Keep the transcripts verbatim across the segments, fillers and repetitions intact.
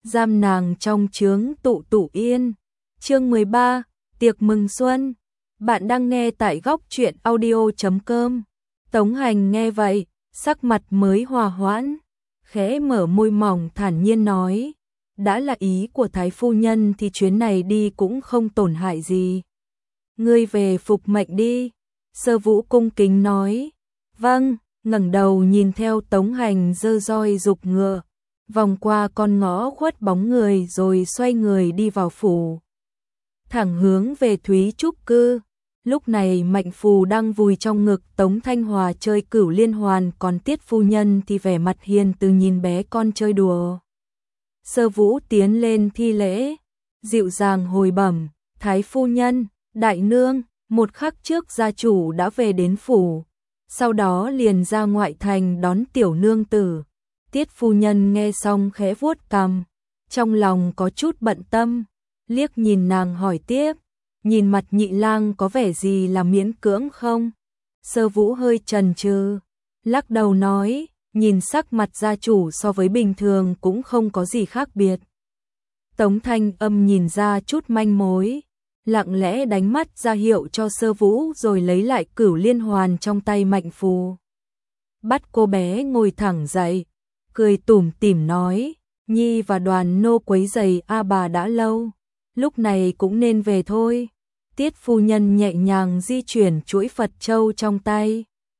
giam nàng trong chướng tụ tụ yên. Chương mười ba, tiệc mừng xuân. Bạn đang nghe tại góc truyện audio chấm com. Tống Hành nghe vậy, sắc mặt mới hòa hoãn, khẽ mở môi mỏng thản nhiên nói, đã là ý của Thái phu nhân thì chuyến này đi cũng không tổn hại gì. Ngươi về phục mệnh đi. Sơ Vũ cung kính nói. Vâng, ngẩng đầu nhìn theo Tống Hành giơ roi giục ngựa, vòng qua con ngõ khuất bóng người rồi xoay người đi vào phủ, thẳng hướng về Thúy Trúc cư. Lúc này Mạnh Phù đang vùi trong ngực Tống Thanh Hòa chơi cửu liên hoàn, còn Tiết phu nhân thì vẻ mặt hiền từ nhìn bé con chơi đùa. Sơ Vũ tiến lên thi lễ, dịu dàng hồi bẩm, Thái phu nhân, đại nương. Một khắc trước gia chủ đã về đến phủ, sau đó liền ra ngoại thành đón tiểu nương tử. Tiết phu nhân nghe xong khẽ vuốt cằm, trong lòng có chút bận tâm, liếc nhìn nàng hỏi tiếp, nhìn mặt nhị lang có vẻ gì là miễn cưỡng không? Sơ Vũ hơi chần chừ, lắc đầu nói, nhìn sắc mặt gia chủ so với bình thường cũng không có gì khác biệt. Tống Thanh Âm nhìn ra chút manh mối, lặng lẽ đánh mắt ra hiệu cho Sơ Vũ rồi lấy lại cửu liên hoàn trong tay Mạnh Phù. Bắt cô bé ngồi thẳng dậy, cười tủm tỉm nói, Nhi và Đoàn nô quấy giày a bà đã lâu, lúc này cũng nên về thôi. Tiết phu nhân nhẹ nhàng di chuyển chuỗi Phật châu trong tay.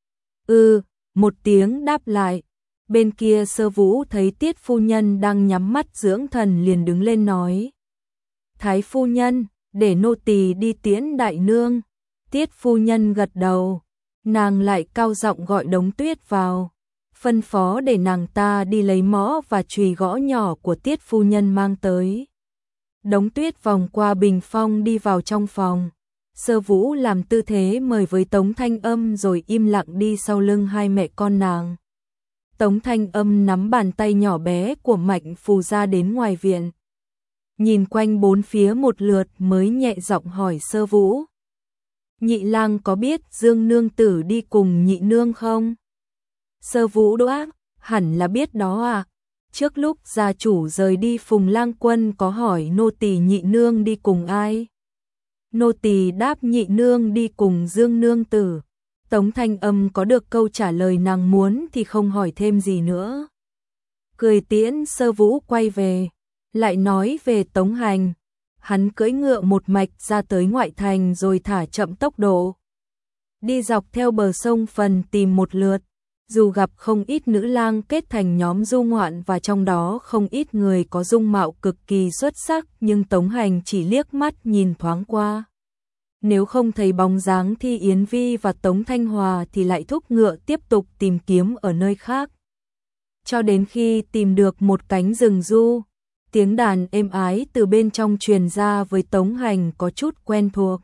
Ừ, một tiếng đáp lại. Bên kia Sơ Vũ thấy Tiết phu nhân đang nhắm mắt dưỡng thần liền đứng lên nói, Thái phu nhân, để nô tỳ đi tiễn đại nương. Tiết phu nhân gật đầu, nàng lại cao giọng gọi Đống Tuyết vào, phân phó để nàng ta đi lấy mõ và chùy gõ nhỏ của Tiết phu nhân mang tới. Đống Tuyết vòng qua bình phong đi vào trong phòng. Sơ Vũ làm tư thế mời với Tống Thanh Âm rồi im lặng đi sau lưng hai mẹ con nàng. Tống Thanh Âm nắm bàn tay nhỏ bé của Mạnh Phù ra đến ngoài viện, nhìn quanh bốn phía một lượt mới nhẹ giọng hỏi Sơ Vũ, nhị lang có biết Dương nương tử đi cùng nhị nương không? Sơ Vũ đáp, hẳn là biết đó à. Trước lúc gia chủ rời đi Phùng lang quân có hỏi nô tỳ nhị nương đi cùng ai? Nô tỳ đáp nhị nương đi cùng Dương nương tử. Tống Thanh Âm có được câu trả lời nàng muốn thì không hỏi thêm gì nữa, cười tiễn Sơ Vũ quay về. Lại nói về Tống Hành, hắn cưỡi ngựa một mạch ra tới ngoại thành rồi thả chậm tốc độ, đi dọc theo bờ sông Phần tìm một lượt, dù gặp không ít nữ lang kết thành nhóm du ngoạn và trong đó không ít người có dung mạo cực kỳ xuất sắc, nhưng Tống Hành chỉ liếc mắt nhìn thoáng qua. Nếu không thấy bóng dáng Thi Yến Vi và Tống Thanh Hòa thì lại thúc ngựa tiếp tục tìm kiếm ở nơi khác, cho đến khi tìm được một cánh rừng du. Tiếng đàn êm ái từ bên trong truyền ra với Tống Hành có chút quen thuộc.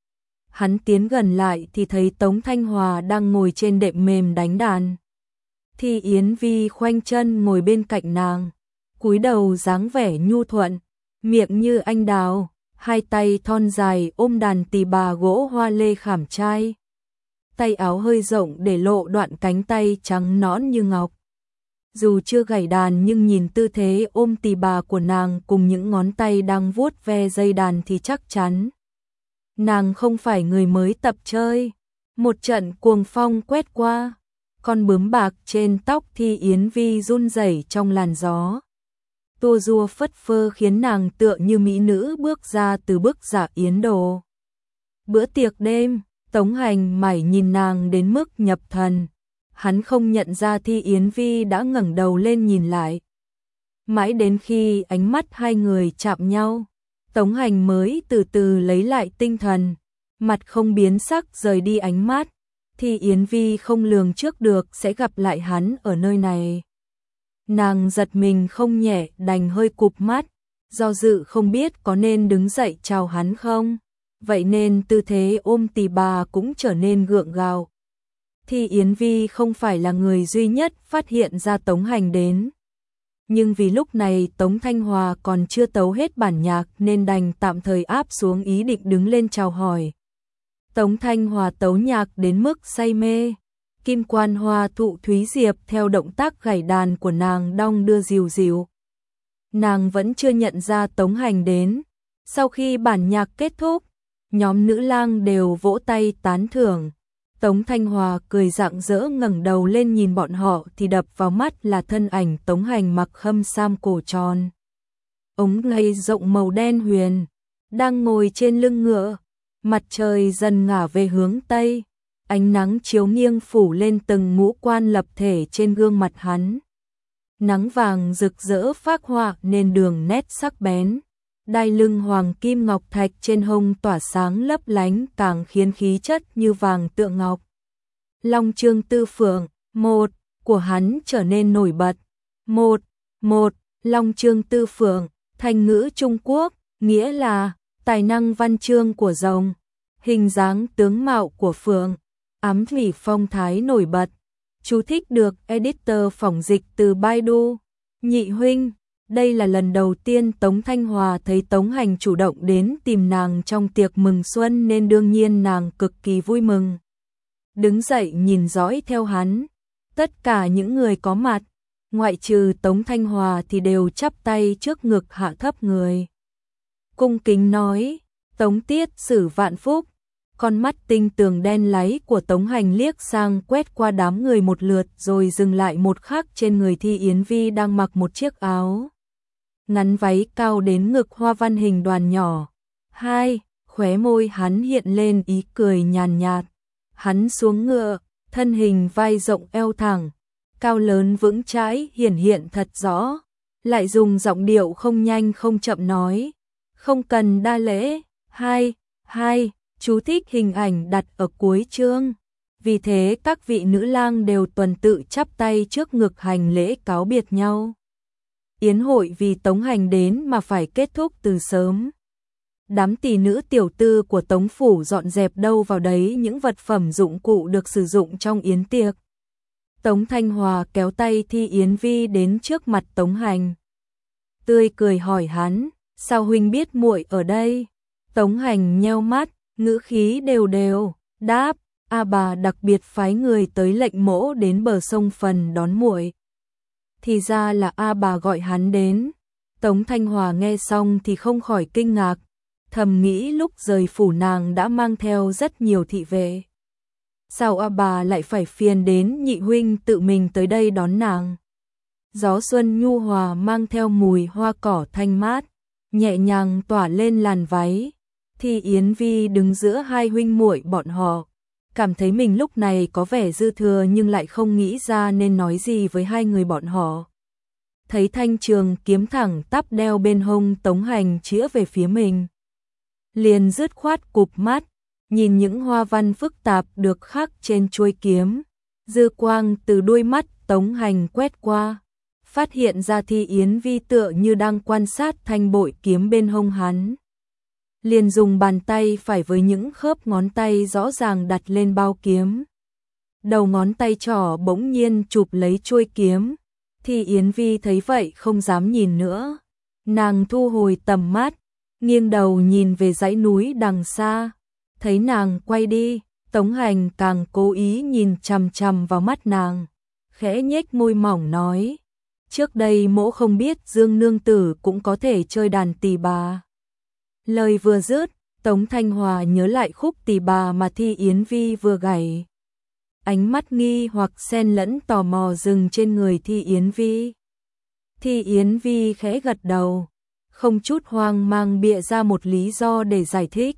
Hắn tiến gần lại thì thấy Tống Thanh Hòa đang ngồi trên đệm mềm đánh đàn. Thi Yến Vi khoanh chân ngồi bên cạnh nàng, cúi đầu dáng vẻ nhu thuận, miệng như anh đào, hai tay thon dài ôm đàn tỳ bà gỗ hoa lê khảm trai. Tay áo hơi rộng để lộ đoạn cánh tay trắng nõn như ngọc. Dù chưa gảy đàn nhưng nhìn tư thế ôm tỳ bà của nàng cùng những ngón tay đang vuốt ve dây đàn thì chắc chắn nàng không phải người mới tập chơi. Một trận cuồng phong quét qua, con bướm bạc trên tóc Thi Yến Vi run rẩy trong làn gió, tua rua phất phơ khiến nàng tựa như mỹ nữ bước ra từ bức dạ yến đồ. Bữa tiệc đêm, Tống Hành mải nhìn nàng đến mức nhập thần. Hắn không nhận ra Thi Yến Vi đã ngẩng đầu lên nhìn lại. Mãi đến khi ánh mắt hai người chạm nhau, Tống Hành mới từ từ lấy lại tinh thần, mặt không biến sắc rời đi ánh mắt. Thi Yến Vi không lường trước được sẽ gặp lại hắn ở nơi này. Nàng giật mình không nhẹ, đành hơi cụp mắt, do dự không biết có nên đứng dậy chào hắn không. Vậy nên tư thế ôm tỳ bà cũng trở nên gượng gạo. Thi Yến Vi không phải là người duy nhất phát hiện ra Tống Hành đến. Nhưng vì lúc này Tống Thanh Hòa còn chưa tấu hết bản nhạc nên đành tạm thời áp xuống ý định đứng lên chào hỏi. Tống Thanh Hòa tấu nhạc đến mức say mê. Kim quan hoa thụ Thúy Diệp theo động tác gảy đàn của nàng đong đưa dìu dìu. nàng vẫn chưa nhận ra Tống Hành đến. Sau khi bản nhạc kết thúc, nhóm nữ lang đều vỗ tay tán thưởng. Tống Thanh Hòa cười rạng rỡ ngẩng đầu lên nhìn bọn họ thì đập vào mắt là thân ảnh Tống Hành mặc khâm sam cổ tròn, ống lây rộng màu đen huyền, đang ngồi trên lưng ngựa. Mặt trời dần ngả về hướng Tây, ánh nắng chiếu nghiêng phủ lên từng ngũ quan lập thể trên gương mặt hắn. Nắng vàng rực rỡ phác họa nên đường nét sắc bén. Đai lưng hoàng kim ngọc thạch trên hông tỏa sáng lấp lánh càng khiến khí chất như vàng tựa ngọc. Long Chương Tư Phượng, một, của hắn trở nên nổi bật. Một, một, Long Chương Tư Phượng, thành ngữ Trung Quốc, nghĩa là tài năng văn chương của rồng, hình dáng tướng mạo của phượng, ám thủy phong thái nổi bật. Chú thích được editor phỏng dịch từ Baidu. Nhị huynh, đây là lần đầu tiên Tống Thanh Hòa thấy Tống Hành chủ động đến tìm nàng trong tiệc mừng xuân nên đương nhiên nàng cực kỳ vui mừng. Đứng dậy nhìn dõi theo hắn, tất cả những người có mặt, ngoại trừ Tống Thanh Hòa thì đều chắp tay trước ngực hạ thấp người. Cung kính nói, Tống Tiết Sử vạn phúc. Con mắt tinh tường đen láy của Tống Hành liếc sang quét qua đám người một lượt rồi dừng lại một khắc trên người Thi Yến Vi đang mặc một chiếc áo ngắn váy cao đến ngực hoa văn hình đoàn nhỏ. Hai, khóe môi hắn hiện lên ý cười nhàn nhạt. Hắn xuống ngựa, thân hình vai rộng eo thẳng, cao lớn vững chãi hiển hiện thật rõ, lại dùng giọng điệu không nhanh không chậm nói, không cần đa lễ. Hai, hai, chú thích hình ảnh đặt ở cuối chương. Vì thế các vị nữ lang đều tuần tự chắp tay trước ngực hành lễ cáo biệt nhau. Yến hội vì Tống Hành đến mà phải kết thúc từ sớm. Đám tỷ nữ tiểu tư của Tống phủ dọn dẹp đâu vào đấy những vật phẩm dụng cụ được sử dụng trong yến tiệc. Tống Thanh Hòa kéo tay Thi Yến Vi đến trước mặt Tống Hành, tươi cười hỏi hắn, sao huynh biết muội ở đây? Tống Hành nheo mắt, ngữ khí đều đều, đáp, A bà đặc biệt phái người tới lệnh mỗ đến bờ sông Phần đón muội. Thì ra là A bà gọi hắn đến. Tống Thanh Hòa nghe xong thì không khỏi kinh ngạc, thầm nghĩ lúc rời phủ nàng đã mang theo rất nhiều thị vệ. Sao A bà lại phải phiền đến nhị huynh tự mình tới đây đón nàng? Gió xuân nhu hòa mang theo mùi hoa cỏ thanh mát, nhẹ nhàng tỏa lên làn váy. Thì Yến Vi đứng giữa hai huynh muội bọn họ, cảm thấy mình lúc này có vẻ dư thừa nhưng lại không nghĩ ra nên nói gì với hai người bọn họ. Thấy thanh trường kiếm thẳng tắp đeo bên hông Tống Hành chĩa về phía mình, liền dứt khoát cụp mắt, nhìn những hoa văn phức tạp được khắc trên chuôi kiếm. Dư quang từ đuôi mắt Tống Hành quét qua, phát hiện ra Thi Yến Vi tựa như đang quan sát thanh bội kiếm bên hông hắn. Liền dùng bàn tay phải với những khớp ngón tay rõ ràng đặt lên bao kiếm. Đầu ngón tay trỏ bỗng nhiên chụp lấy chuôi kiếm. Thi Yến Vi thấy vậy không dám nhìn nữa. Nàng thu hồi tầm mắt, nghiêng đầu nhìn về dãy núi đằng xa. Thấy nàng quay đi, Tống Hành càng cố ý nhìn chằm chằm vào mắt nàng, khẽ nhếch môi mỏng nói, trước đây mỗ không biết Dương nương tử cũng có thể chơi đàn tỳ bà. Lời vừa dứt, Tống Thanh Hòa nhớ lại khúc tỳ bà mà Thi Yến Vi vừa gảy. Ánh mắt nghi hoặc xen lẫn tò mò dừng trên người Thi Yến Vi. Thi Yến Vi khẽ gật đầu, không chút hoang mang bịa ra một lý do để giải thích.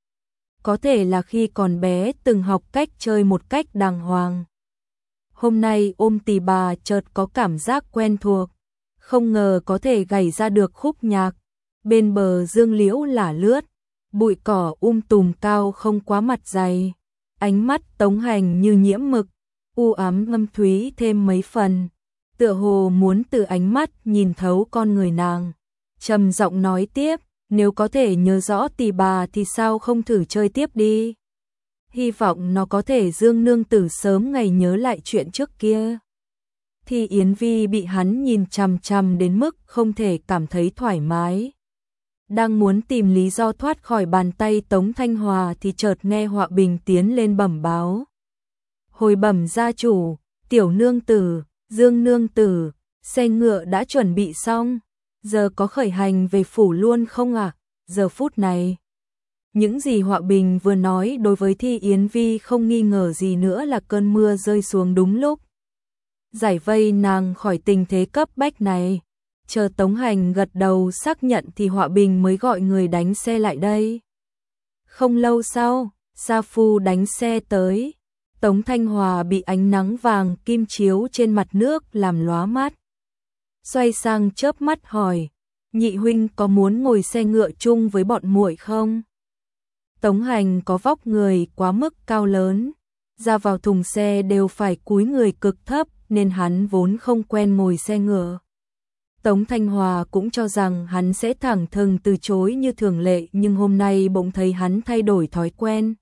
Có thể là khi còn bé từng học cách chơi một cách đàng hoàng. Hôm nay ôm tỳ bà chợt có cảm giác quen thuộc, không ngờ có thể gảy ra được khúc nhạc. Bên bờ dương liễu lả lướt, bụi cỏ um tùm cao không quá mặt dày. Ánh mắt Tống Hành như nhiễm mực, u ám ngâm thúy thêm mấy phần, tựa hồ muốn từ ánh mắt nhìn thấu con người nàng. Trầm giọng nói tiếp, nếu có thể nhớ rõ tỳ bà thì sao không thử chơi tiếp đi. Hy vọng nó có thể Dương nương tử sớm ngày nhớ lại chuyện trước kia. Thì Yến Vi bị hắn nhìn chằm chằm đến mức không thể cảm thấy thoải mái. Đang muốn tìm lý do thoát khỏi bàn tay Tống Thanh Hòa thì chợt nghe Họa Bình tiến lên bẩm báo. Hồi bẩm gia chủ, tiểu nương tử, Dương nương tử, xe ngựa đã chuẩn bị xong. giờ có khởi hành về phủ luôn không ạ? À? Giờ phút này, những gì Họa Bình vừa nói đối với Thi Yến Vi không nghi ngờ gì nữa là cơn mưa rơi xuống đúng lúc. Giải vây nàng khỏi tình thế cấp bách này. Chờ Tống Hành gật đầu xác nhận thì Họa Bình mới gọi người đánh xe lại đây. Không lâu sau, Sa Phu đánh xe tới. Tống Thanh Hòa bị ánh nắng vàng kim chiếu trên mặt nước làm lóa mắt. Xoay sang chớp mắt hỏi, nhị huynh có muốn ngồi xe ngựa chung với bọn muội không? Tống Hành có vóc người quá mức cao lớn, ra vào thùng xe đều phải cúi người cực thấp nên hắn vốn không quen ngồi xe ngựa. Tống Thanh Hòa cũng cho rằng hắn sẽ thẳng thừng từ chối như thường lệ, nhưng hôm nay bỗng thấy hắn thay đổi thói quen.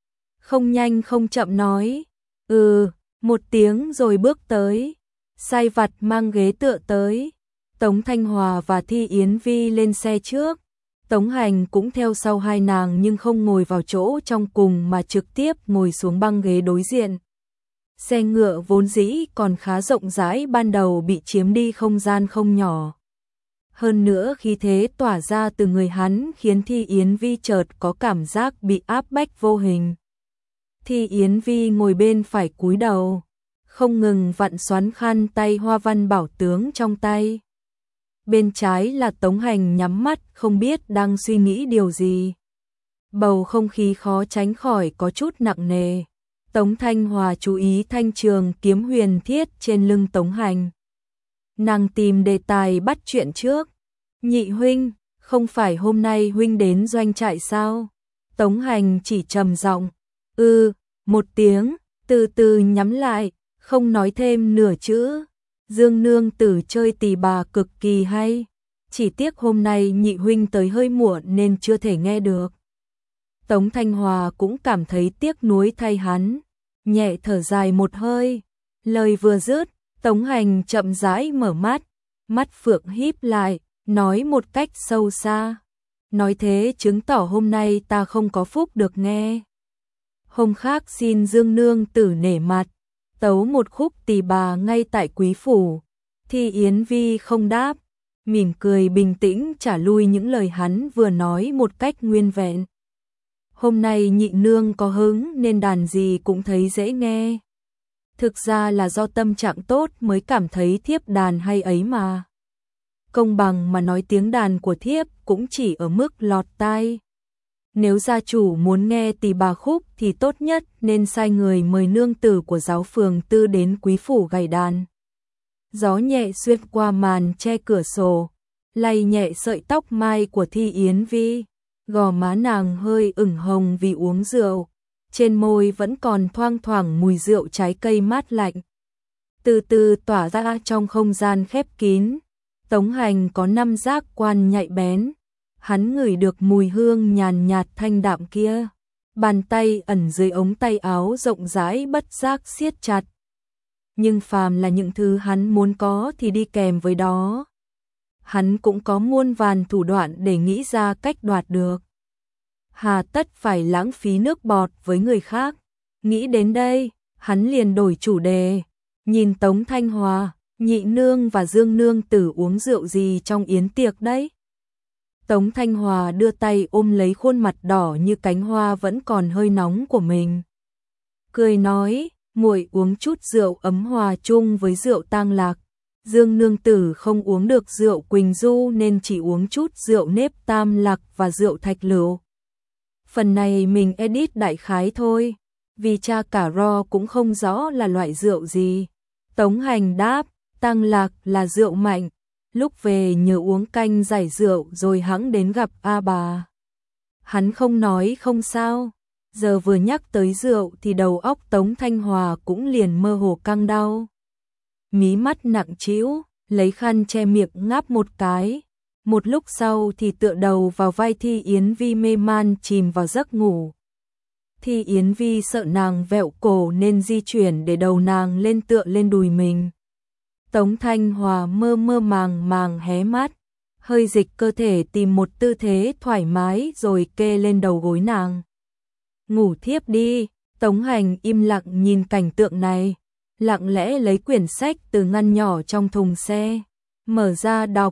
Không nhanh không chậm nói, ừ, một tiếng rồi bước tới. Sai vặt mang ghế tựa tới. Tống Thanh Hòa và Thi Yến Vi lên xe trước. Tống Hành cũng theo sau hai nàng nhưng không ngồi vào chỗ trong cùng mà trực tiếp ngồi xuống băng ghế đối diện. Xe ngựa vốn dĩ còn khá rộng rãi ban đầu bị chiếm đi không gian không nhỏ. Hơn nữa khí thế tỏa ra từ người hắn khiến Thi Yến Vi chợt có cảm giác bị áp bách vô hình. Thi Yến Vi ngồi bên phải cúi đầu, không ngừng vặn xoắn khăn tay hoa văn bảo tướng trong tay. Bên trái là Tống Hành nhắm mắt không biết đang suy nghĩ điều gì. Bầu không khí khó tránh khỏi có chút nặng nề. Tống Thanh Hòa chú ý thanh trường kiếm huyền thiết trên lưng Tống Hành. Nàng tìm đề tài bắt chuyện trước. Nhị huynh, không phải hôm nay huynh đến doanh trại sao? Tống Hành chỉ trầm giọng, ư, một tiếng, từ từ nhắm lại, không nói thêm nửa chữ. Dương nương tử chơi tỳ bà cực kỳ hay, chỉ tiếc hôm nay nhị huynh tới hơi muộn nên chưa thể nghe được. Tống Thanh Hòa cũng cảm thấy tiếc nuối thay hắn, nhẹ thở dài một hơi. Lời vừa dứt, Tống Hành chậm rãi mở mắt, mắt phượng híp lại, nói một cách sâu xa. Nói thế chứng tỏ hôm nay ta không có phúc được nghe. Hôm khác xin Dương nương tử nể mặt, tấu một khúc tỳ bà ngay tại quý phủ. Thi Yến Vi không đáp, mỉm cười bình tĩnh trả lui những lời hắn vừa nói một cách nguyên vẹn. Hôm nay nhị nương có hứng nên đàn gì cũng thấy dễ nghe. Thực ra là do tâm trạng tốt mới cảm thấy thiếp đàn hay ấy mà. Công bằng mà nói tiếng đàn của thiếp cũng chỉ ở mức lọt tai. Nếu gia chủ muốn nghe tỳ bà khúc thì tốt nhất nên sai người mời nương tử của giáo phường Tư đến quý phủ gảy đàn. Gió nhẹ xuyên qua màn che cửa sổ, lay nhẹ sợi tóc mai của Thi Yến Vi, gò má nàng hơi ửng hồng vì uống rượu, trên môi vẫn còn thoang thoảng mùi rượu trái cây mát lạnh. Từ từ tỏa ra trong không gian khép kín. Tống Hành có năm giác quan nhạy bén. Hắn ngửi được mùi hương nhàn nhạt thanh đạm kia. Bàn tay ẩn dưới ống tay áo rộng rãi bất giác siết chặt. Nhưng phàm là những thứ hắn muốn có thì đi kèm với đó. Hắn cũng có muôn vàn thủ đoạn để nghĩ ra cách đoạt được. Hà tất phải lãng phí nước bọt với người khác. Nghĩ đến đây, hắn liền đổi chủ đề. Nhìn Tống Thanh Hòa, nhị nương và Dương nương tử uống rượu gì trong yến tiệc đấy? Tống Thanh Hòa đưa tay ôm lấy khuôn mặt đỏ như cánh hoa vẫn còn hơi nóng của mình. Cười nói, muội uống chút rượu ấm hòa chung với rượu tang lạc. Dương nương tử không uống được rượu Quỳnh Du nên chỉ uống chút rượu nếp tam lạc và rượu thạch lựu. Phần này mình edit đại khái thôi, vì cha cả ro cũng không rõ là loại rượu gì. Tống Hành đáp, tang lạc là rượu mạnh. Lúc về nhớ uống canh giải rượu rồi hẵng đến gặp A bà. Hắn không nói không sao. Giờ vừa nhắc tới rượu thì đầu óc Tống Thanh Hòa cũng liền mơ hồ căng đau. Mí mắt nặng trĩu, lấy khăn che miệng ngáp một cái. Một lúc sau thì tựa đầu vào vai Thi Yến Vi mê man chìm vào giấc ngủ. Thi Yến Vi sợ nàng vẹo cổ nên di chuyển để đầu nàng lên tựa lên đùi mình. Tống Thanh Hòa mơ mơ màng màng hé mắt, hơi dịch cơ thể tìm một tư thế thoải mái rồi kê lên đầu gối nàng. Ngủ thiếp đi. Tống Hành im lặng nhìn cảnh tượng này, lặng lẽ lấy quyển sách từ ngăn nhỏ trong thùng xe, mở ra đọc,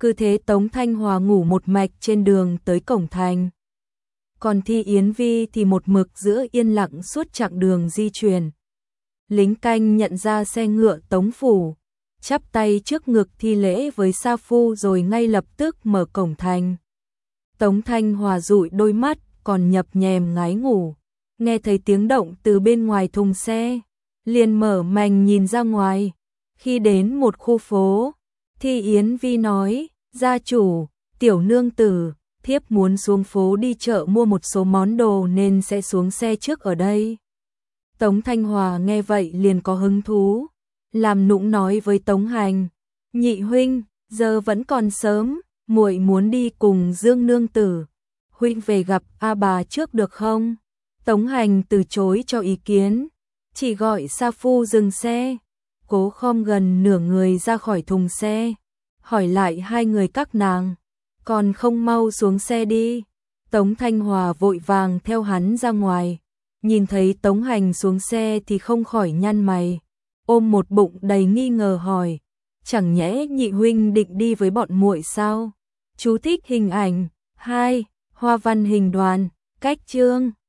Cứ thế Tống Thanh Hòa ngủ một mạch trên đường tới cổng thành. Còn Thi Yến Vi thì một mực giữa yên lặng suốt chặng đường di chuyển. Lính canh nhận ra xe ngựa Tống phủ, chắp tay trước ngực thi lễ với sa phu rồi ngay lập tức mở cổng thành. Tống Thanh Hòa dụi đôi mắt, còn nhập nhèm ngái ngủ, nghe thấy tiếng động từ bên ngoài thùng xe, liền mở mành nhìn ra ngoài. Khi đến một khu phố, Thi Yến Vi nói, gia chủ, tiểu nương tử, thiếp muốn xuống phố đi chợ mua một số món đồ nên sẽ xuống xe trước ở đây. Tống Thanh Hòa nghe vậy liền có hứng thú, làm nũng nói với Tống Hành, nhị huynh, giờ vẫn còn sớm, muội muốn đi cùng Dương nương tử, huynh về gặp A bà trước được không? Tống Hành từ chối cho ý kiến, chỉ gọi sa phu dừng xe, cố khom gần nửa người ra khỏi thùng xe, hỏi lại hai người các nàng, còn không mau xuống xe đi. Tống Thanh Hòa vội vàng theo hắn ra ngoài, nhìn thấy Tống Hành xuống xe thì không khỏi nhăn mày, ôm một bụng đầy nghi ngờ hỏi, chẳng nhẽ nhị huynh định đi với bọn muội sao? Chú thích hình ảnh hai, hoa văn hình đoàn, cách chương